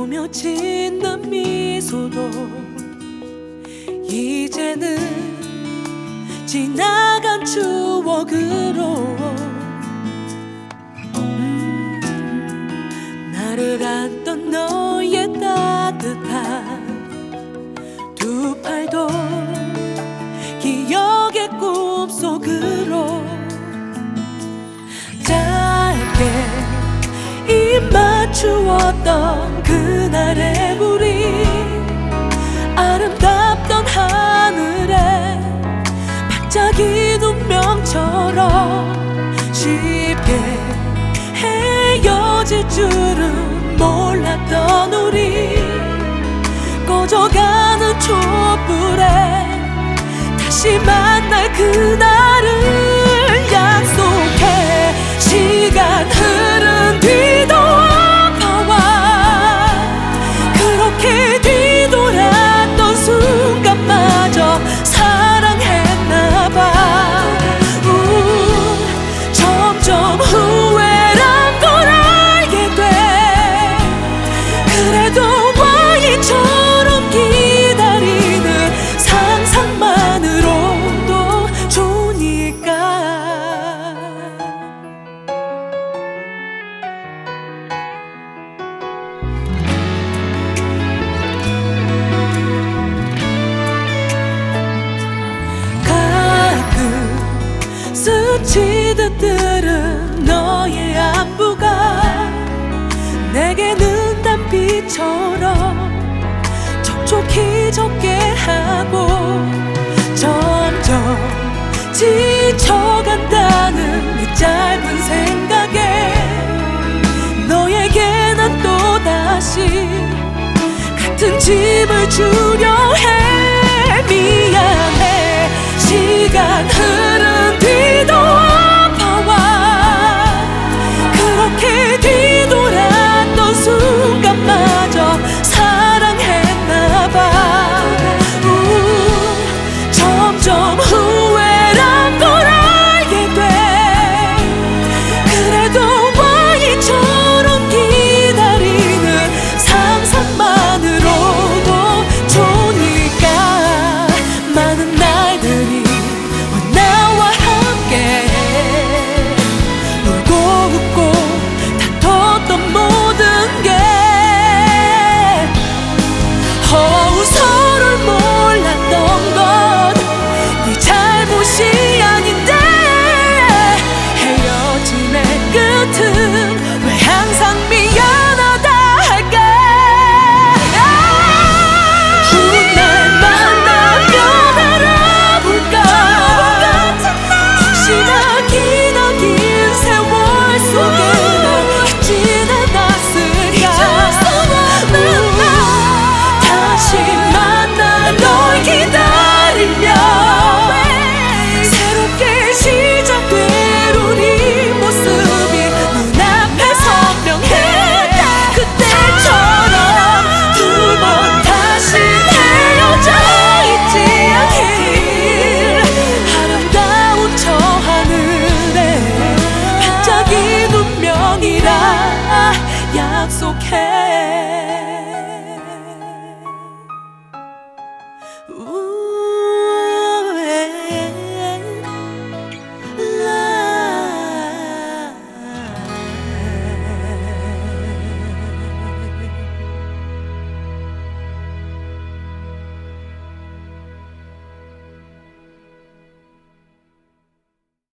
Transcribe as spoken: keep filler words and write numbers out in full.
보며 짓는 미소도 이제는 지나간 추억으로 음, 나를 안던 너의 따뜻한 두 팔도 기억의 꿈속으로 짧게 입 맞추었던 그날의 우리, 아름답던 하늘에 반짝이는 운명처럼 쉽게 헤어질 줄은 몰랐던 우리, 꺼져가는 촛불에 다시 만날 그날을 약속해. 시간 흐른 뒤도 아파와 그렇게 뒤돌았던 순간마저 사랑했나봐. 점점 후회란 걸 알게 돼. 그래도 와인처럼 기다리는 상상만으로도 좋으니까. 스치듯 들은 너의 안부가 내게는 단비처럼 촉촉히 적게 하고 점점 지쳐간다는 이 짧은 생각에 너에게 난 또다시 같은 짐을 주려 해. 미안해. 시간 흐른 뒤도 아파와 그렇게 뒤돌았던 순간마저 사랑했나봐. 점점 후회란 걸 알게 돼. 그래도 와인처럼 기다리는 상상만으로도 좋으니까. 많은 날들이 나와 함께 울고 웃고 다퉜던 모든 게 어우 서로를 몰랐던 건 네 잘못이 아닌데 헤어짐의 끝은 왜 항상 미안하다 할까. 훗날 만나면 알아볼까. 혹시나 기나긴 세월 속에 날 잊진 않았을까. 다시 만나 널 기다리며 새롭게 시작될 우리 모습이 눈앞에 선명해. 그때처럼 두 번 다시 헤어져 있지 않길. 아름다운 저 하늘에 반짝이는 운명이라 약속해. 우